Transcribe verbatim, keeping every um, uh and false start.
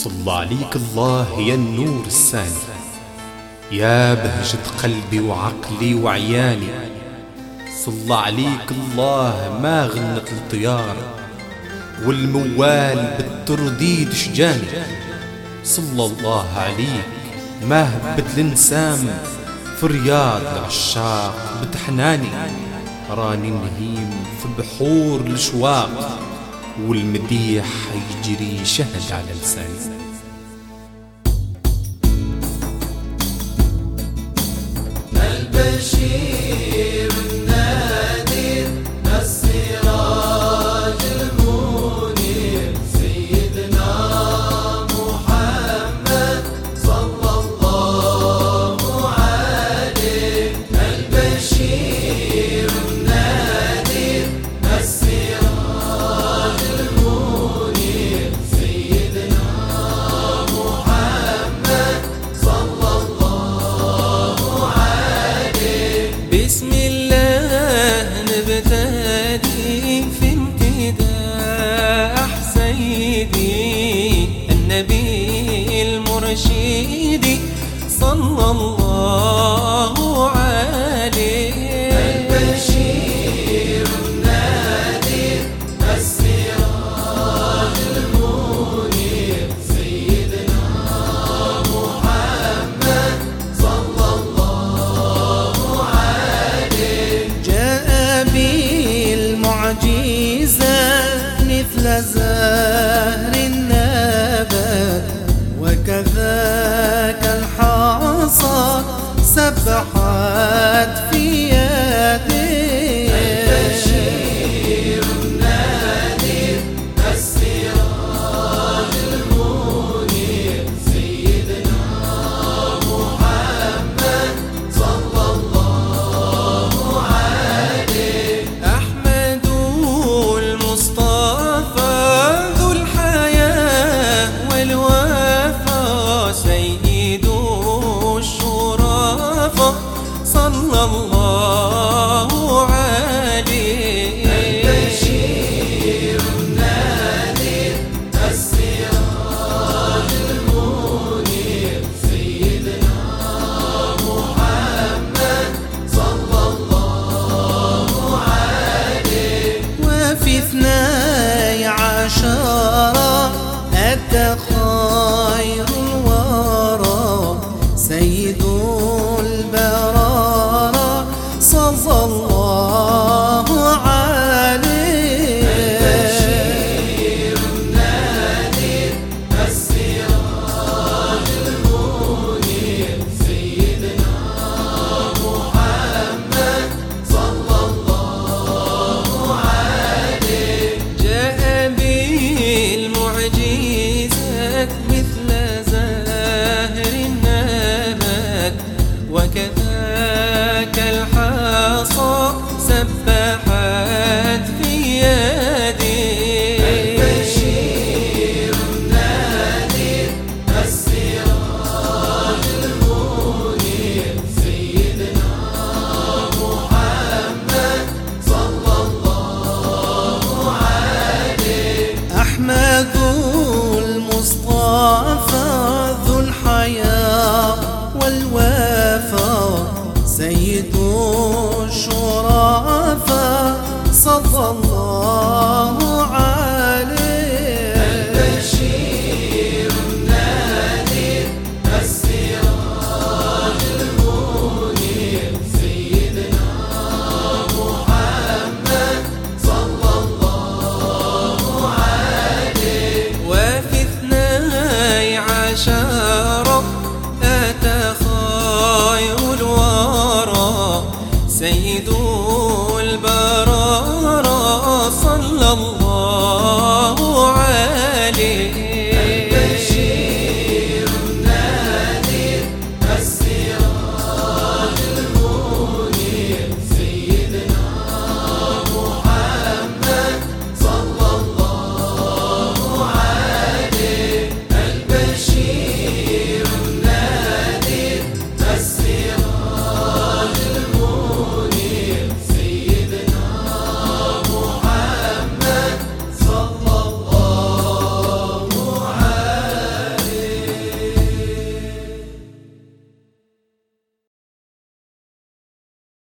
صلى عليك الله يا النور الساني، يا بهجة قلبي وعقلي وعياني. صلى عليك الله ما غنت الطيار، والموال بالترديد شجاني. صلى الله عليك ما هبت الانسام، في رياض العشاق بتحناني. راني نهيم في بحور الاشواق، والمديح يجري شهد على لساني. البشير النادر السراج المنير، سيدنا محمد صلى الله عليه. البشير النادر السراج المنير، سيدنا محمد صلى الله عليه. بسم الله نبتدي في امتداح سيدي النبي المرشد صلى الله عليه. البشير النادر السراج المنير، سيدنا محمد صلى الله عليه. جاء بالمعجزة مثل زهر النبات، وكذاك الحصى سبحت في يديه. البشير النادر السراج المنير، سيدنا محمد صلى الله عليه. أحمد المصطفى ذو الحياة والوفا، سيد الشرفاء صلى الله عليه. البشير النادر السراج المنير، سيدنا محمد صلى الله عليه. وفي اثني عشر أتى خير الورى، سيد البرارة صلى الله عليه. البشير النادر السراج المنير، سيدنا محمد صلى الله عليه. جاء بالمعجزات مثل زهر النبات، وكذاك الحصى سبحت في يديه. البشير النادر السراج المنير، سيدنا محمد صلى الله عليه. أحمد المصطفى ذو الحياة والوفا، سيد الشرفاء صلى الله عليه. البشير النادر السراج المنير، سيدنا محمد صلى الله عليه. وفي اثني عشر أتى خير الورى، سيد